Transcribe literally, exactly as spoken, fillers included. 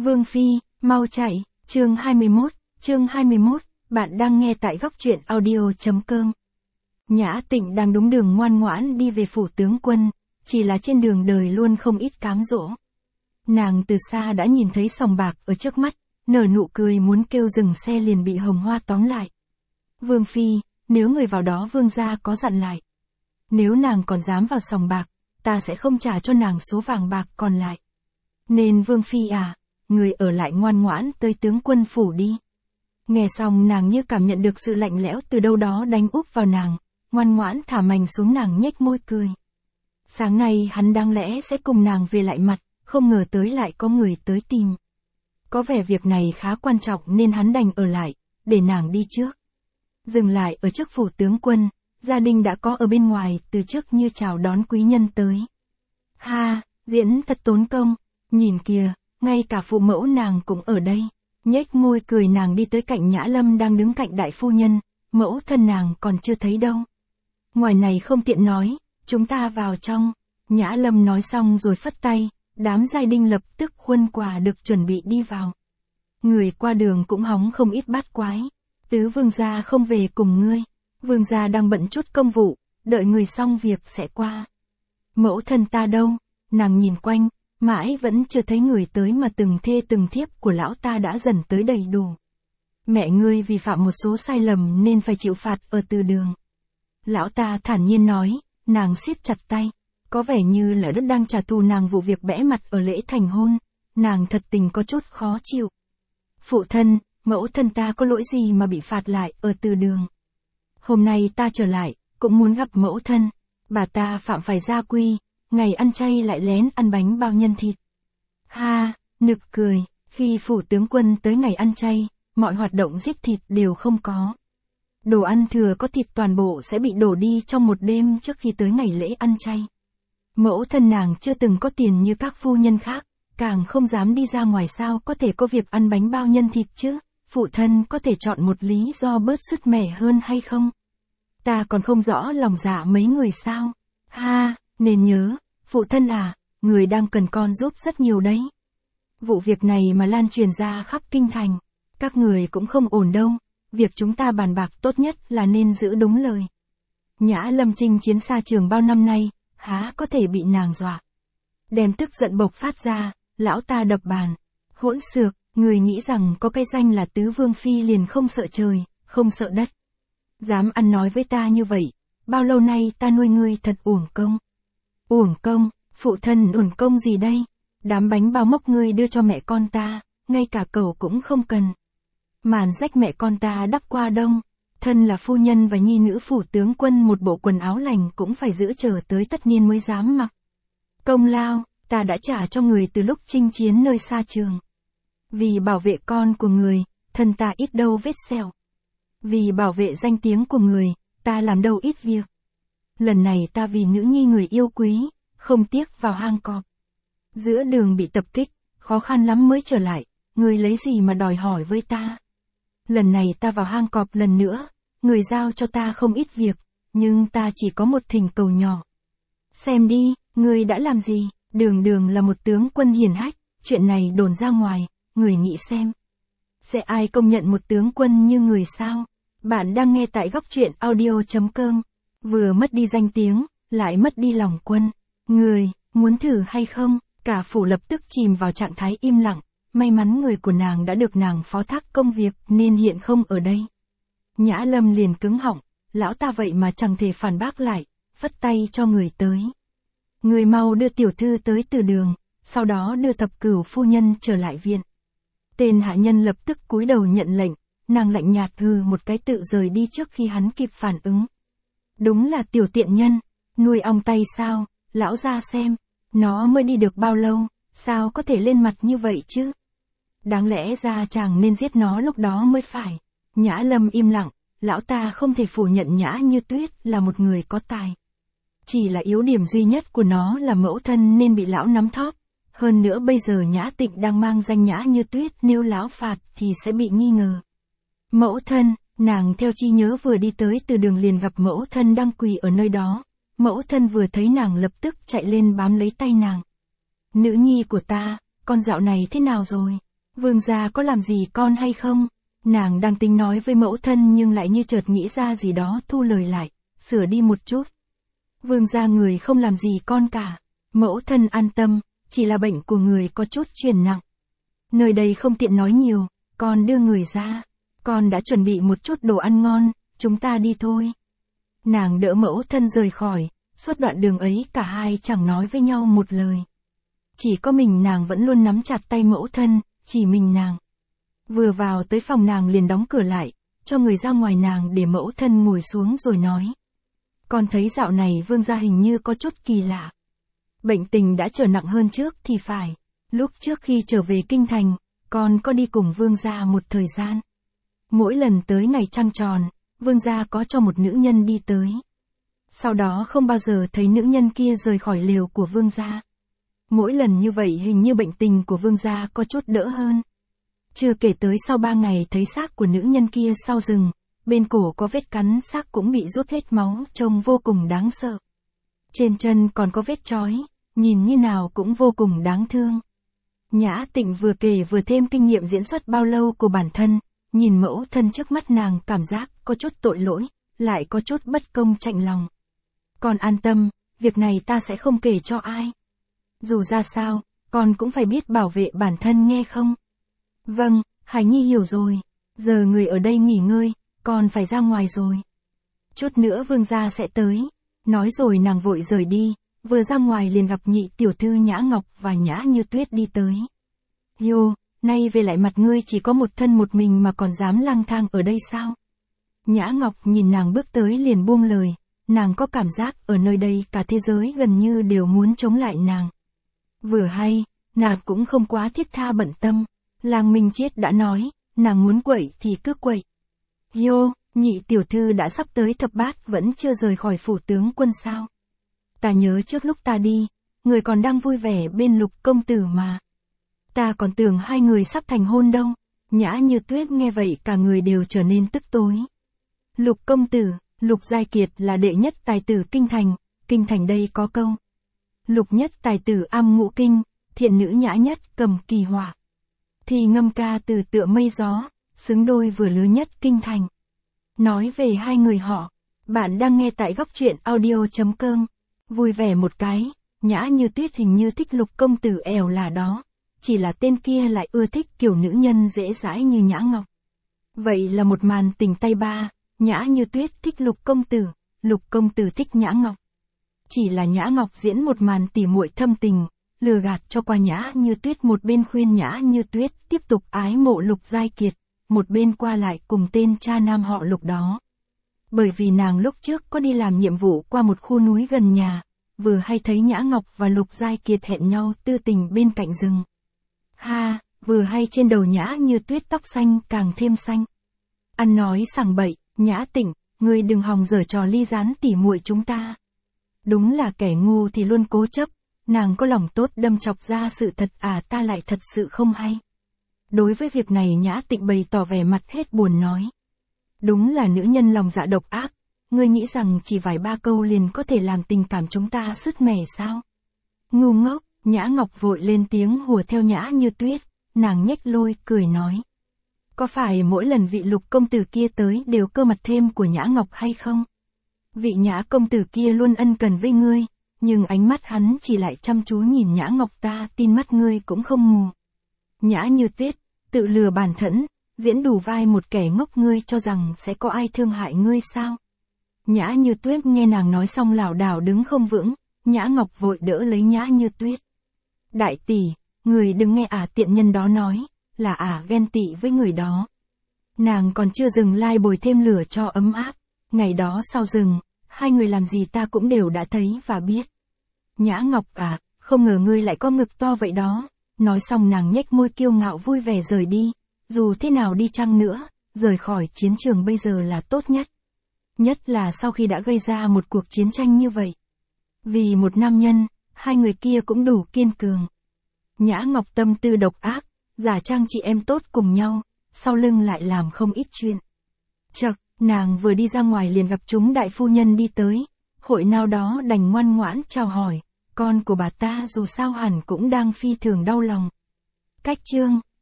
Vương Phi, mau chạy, chương hai mươi mốt, chương hai mươi mốt, bạn đang nghe tại góc truyện audio.com. Nhã Tịnh đang đúng đường ngoan ngoãn đi về phủ tướng quân, chỉ là trên đường đời luôn không ít cám dỗ. Nàng từ xa đã nhìn thấy sòng bạc ở trước mắt, nở nụ cười muốn kêu dừng xe liền bị Hồng Hoa tóm lại. Vương Phi, nếu người vào đó vương gia có dặn lại. Nếu nàng còn dám vào sòng bạc, ta sẽ không trả cho nàng số vàng bạc còn lại. Nên Vương Phi à, người ở lại ngoan ngoãn tới tướng quân phủ đi. Nghe xong nàng như cảm nhận được sự lạnh lẽo từ đâu đó đánh úp vào nàng, ngoan ngoãn thả mành xuống nàng nhếch môi cười. Sáng nay hắn đáng lẽ sẽ cùng nàng về lại mặt, không ngờ tới lại có người tới tìm. Có vẻ việc này khá quan trọng nên hắn đành ở lại, để nàng đi trước. Dừng lại ở trước phủ tướng quân, gia đình đã có ở bên ngoài từ trước như chào đón quý nhân tới. Ha, diễn thật tốn công, nhìn kìa, ngay cả phụ mẫu nàng cũng ở đây. Nhếch môi cười nàng đi tới cạnh Nhã Lâm đang đứng cạnh đại phu nhân, mẫu thân nàng còn chưa thấy đâu. Ngoài này không tiện nói, chúng ta vào trong. Nhã Lâm nói xong rồi phất tay, đám giai đinh lập tức khuân quà được chuẩn bị đi vào. Người qua đường cũng hóng không ít bát quái. Tứ vương gia không về cùng ngươi. Vương gia đang bận chút công vụ, đợi người xong việc sẽ qua. Mẫu thân ta đâu? Nàng nhìn quanh, mãi vẫn chưa thấy người tới mà từng thê từng thiếp của lão ta đã dần tới đầy đủ. Mẹ ngươi vì phạm một số sai lầm nên phải chịu phạt ở từ đường. Lão ta thản nhiên nói, nàng siết chặt tay, có vẻ như là đất đang trả thù nàng vụ việc bẽ mặt ở lễ thành hôn, nàng thật tình có chút khó chịu. Phụ thân, mẫu thân ta có lỗi gì mà bị phạt lại ở từ đường? Hôm nay ta trở lại, cũng muốn gặp mẫu thân, bà ta phạm phải gia quy, ngày ăn chay lại lén ăn bánh bao nhân thịt. Ha, nực cười, khi phủ tướng quân tới ngày ăn chay, mọi hoạt động giết thịt đều không có. Đồ ăn thừa có thịt toàn bộ sẽ bị đổ đi trong một đêm trước khi tới ngày lễ ăn chay. Mẫu thân nàng chưa từng có tiền như các phu nhân khác, càng không dám đi ra ngoài sao có thể có việc ăn bánh bao nhân thịt chứ. Phụ thân có thể chọn một lý do bớt sứt mẻ hơn hay không? Ta còn không rõ lòng dạ mấy người sao? Ha, nên nhớ, phụ thân à, người đang cần con giúp rất nhiều đấy. Vụ việc này mà lan truyền ra khắp kinh thành, các người cũng không ổn đâu, việc chúng ta bàn bạc tốt nhất là nên giữ đúng lời. Nhã Lâm chinh chiến xa trường bao năm nay, há có thể bị nàng dọa. Đem tức giận bộc phát ra, lão ta đập bàn. Hỗn xược, người nghĩ rằng có cái danh là tứ vương phi liền không sợ trời, không sợ đất. Dám ăn nói với ta như vậy, bao lâu nay ta nuôi ngươi thật uổng công. Uổng công, phụ thân uổng công gì đây? Đám bánh bao mốc ngươi đưa cho mẹ con ta, ngay cả cẩu cũng không cần. Màn rách mẹ con ta đắp qua đông, thân là phu nhân và nhi nữ phủ tướng quân một bộ quần áo lành cũng phải giữ chờ tới tất niên mới dám mặc. Công lao, ta đã trả cho người từ lúc chinh chiến nơi xa trường. Vì bảo vệ con của người, thân ta ít đâu vết sẹo. Vì bảo vệ danh tiếng của người, ta làm đâu ít việc. Lần này ta vì nữ nhi người yêu quý, không tiếc vào hang cọp. Giữa đường bị tập kích, khó khăn lắm mới trở lại, người lấy gì mà đòi hỏi với ta. Lần này ta vào hang cọp lần nữa, người giao cho ta không ít việc, nhưng ta chỉ có một thỉnh cầu nhỏ. Xem đi, người đã làm gì, đường đường là một tướng quân hiển hách, chuyện này đồn ra ngoài, người nghĩ xem. Sẽ ai công nhận một tướng quân như người sao? Bạn đang nghe tại góc truyện audio.com. Vừa mất đi danh tiếng, lại mất đi lòng quân. Người, muốn thử hay không? Cả phủ lập tức chìm vào trạng thái im lặng. May mắn người của nàng đã được nàng phó thác công việc nên hiện không ở đây. Nhã Lâm liền cứng họng, lão ta vậy mà chẳng thể phản bác lại, phất tay cho người tới. Người mau đưa tiểu thư tới từ đường, sau đó đưa thập cửu phu nhân trở lại viện. Tên hạ nhân lập tức cúi đầu nhận lệnh, nàng lạnh nhạt hừ một cái tự rời đi trước khi hắn kịp phản ứng. Đúng là tiểu tiện nhân, nuôi ong tay sao, lão ra xem, nó mới đi được bao lâu, sao có thể lên mặt như vậy chứ? Đáng lẽ ra chàng nên giết nó lúc đó mới phải. Nhã Lâm im lặng, lão ta không thể phủ nhận Nhã Như Tuyết là một người có tài. Chỉ là yếu điểm duy nhất của nó là mẫu thân nên bị lão nắm thóp. Hơn nữa bây giờ Nhã Tịnh đang mang danh Nhã Như Tuyết, nếu lão phạt thì sẽ bị nghi ngờ. Mẫu thân, nàng theo chi nhớ vừa đi tới từ đường liền gặp mẫu thân đang quỳ ở nơi đó. Mẫu thân vừa thấy nàng lập tức chạy lên bám lấy tay nàng. Nữ nhi của ta, con dạo này thế nào rồi? Vương gia có làm gì con hay không? Nàng đang tính nói với mẫu thân nhưng lại như chợt nghĩ ra gì đó thu lời lại, sửa đi một chút. Vương gia người không làm gì con cả. Mẫu thân an tâm, chỉ là bệnh của người có chút chuyển nặng. Nơi đây không tiện nói nhiều, con đưa người ra. Con đã chuẩn bị một chút đồ ăn ngon, chúng ta đi thôi. Nàng đỡ mẫu thân rời khỏi, suốt đoạn đường ấy cả hai chẳng nói với nhau một lời. Chỉ có mình nàng vẫn luôn nắm chặt tay mẫu thân, chỉ mình nàng. Vừa vào tới phòng nàng liền đóng cửa lại, cho người ra ngoài nàng để mẫu thân ngồi xuống rồi nói. Con thấy dạo này vương gia hình như có chút kỳ lạ. Bệnh tình đã trở nặng hơn trước thì phải. Lúc trước khi trở về kinh thành, con có đi cùng vương gia một thời gian. Mỗi lần tới ngày trăng tròn, vương gia có cho một nữ nhân đi tới. Sau đó không bao giờ thấy nữ nhân kia rời khỏi lều của vương gia. Mỗi lần như vậy hình như bệnh tình của vương gia có chút đỡ hơn. Chưa kể tới sau ba ngày thấy xác của nữ nhân kia sau rừng, bên cổ có vết cắn xác cũng bị rút hết máu, trông vô cùng đáng sợ. Trên chân còn có vết trói, nhìn như nào cũng vô cùng đáng thương. Nhã Tịnh vừa kể vừa thêm kinh nghiệm diễn xuất bao lâu của bản thân, nhìn mẫu thân trước mắt nàng cảm giác có chút tội lỗi, lại có chút bất công chạnh lòng. Con an tâm, việc này ta sẽ không kể cho ai. Dù ra sao, con cũng phải biết bảo vệ bản thân nghe không? Vâng, Hải Nhi hiểu rồi. Giờ người ở đây nghỉ ngơi, con phải ra ngoài rồi. Chút nữa vương gia sẽ tới. Nói rồi nàng vội rời đi, vừa ra ngoài liền gặp nhị tiểu thư Nhã Ngọc và Nhã Như Tuyết đi tới. Yo, nay về lại mặt ngươi chỉ có một thân một mình mà còn dám lang thang ở đây sao? Nhã Ngọc nhìn nàng bước tới liền buông lời, nàng có cảm giác ở nơi đây cả thế giới gần như đều muốn chống lại nàng. Vừa hay, nàng cũng không quá thiết tha bận tâm, Lang Minh Chiết đã nói, nàng muốn quậy thì cứ quậy. Yo, nhị tiểu thư đã sắp tới thập bát vẫn chưa rời khỏi phủ tướng quân sao? Ta nhớ trước lúc ta đi, người còn đang vui vẻ bên Lục công tử mà. Ta còn tưởng hai người sắp thành hôn đâu. Nhã Như Tuyết nghe vậy cả người đều trở nên tức tối. Lục công tử, Lục Giai Kiệt là đệ nhất tài tử kinh thành, kinh thành đây có câu. Lục nhất tài tử am ngũ kinh, thiện nữ nhã nhất cầm kỳ họa. Thì ngâm ca từ tựa mây gió, xứng đôi vừa lứa nhất kinh thành. Nói về hai người họ, bạn đang nghe tại góc truyện audio chấm com. Vui vẻ một cái, Nhã Như Tuyết hình như thích Lục công tử ẻo là đó. Chỉ là tên kia lại ưa thích kiểu nữ nhân dễ dãi như Nhã Ngọc. Vậy là một màn tình tay ba, Nhã Như Tuyết thích Lục công tử, Lục công tử thích Nhã Ngọc. Chỉ là Nhã Ngọc diễn một màn tỉ muội thâm tình, lừa gạt cho qua Nhã Như Tuyết, một bên khuyên Nhã Như Tuyết tiếp tục ái mộ Lục Giai Kiệt, một bên qua lại cùng tên cha nam họ Lục đó. Bởi vì nàng lúc trước có đi làm nhiệm vụ qua một khu núi gần nhà, vừa hay thấy Nhã Ngọc và Lục Giai Kiệt hẹn nhau tư tình bên cạnh rừng. Ha, vừa hay trên đầu Nhã Như Tuyết tóc xanh càng thêm xanh. Ăn nói sảng bậy, Nhã Tịnh, ngươi đừng hòng giở trò ly gián tỉ muội chúng ta. Đúng là kẻ ngu thì luôn cố chấp, nàng có lòng tốt đâm chọc ra sự thật à, ta lại thật sự không hay. Đối với việc này Nhã Tịnh bày tỏ vẻ mặt hết buồn nói. Đúng là nữ nhân lòng dạ độc ác, ngươi nghĩ rằng chỉ vài ba câu liền có thể làm tình cảm chúng ta sứt mẻ sao? Ngu ngốc, Nhã Ngọc vội lên tiếng hùa theo Nhã Như Tuyết, nàng nhếch lôi cười nói. Có phải mỗi lần vị Lục công tử kia tới đều cơ mặt thêm của Nhã Ngọc hay không? Vị Nhã công tử kia luôn ân cần với ngươi, nhưng ánh mắt hắn chỉ lại chăm chú nhìn Nhã Ngọc, ta tin mắt ngươi cũng không mù. Nhã Như Tuyết, tự lừa bản thân, diễn đủ vai một kẻ ngốc, ngươi cho rằng sẽ có ai thương hại ngươi sao? Nhã Như Tuyết nghe nàng nói xong lảo đảo đứng không vững, Nhã Ngọc vội đỡ lấy Nhã Như Tuyết. Đại tỷ, người đừng nghe ả à, tiện nhân đó nói, là ả à, ghen tị với người đó. Nàng còn chưa dừng lai bồi thêm lửa cho ấm áp, ngày đó sau rừng, hai người làm gì ta cũng đều đã thấy và biết. Nhã Ngọc à, không ngờ ngươi lại có ngực to vậy đó. Nói xong nàng nhếch môi kiêu ngạo vui vẻ rời đi, dù thế nào đi chăng nữa, rời khỏi chiến trường bây giờ là tốt nhất. Nhất là sau khi đã gây ra một cuộc chiến tranh như vậy. Vì một nam nhân, hai người kia cũng đủ kiên cường. Nhã Ngọc tâm tư độc ác, giả trang chị em tốt cùng nhau, sau lưng lại làm không ít chuyện. Chậc, nàng vừa đi ra ngoài liền gặp chúng đại phu nhân đi tới, hội nào đó đành ngoan ngoãn chào hỏi, con của bà ta dù sao hẳn cũng đang phi thường đau lòng. Cách chương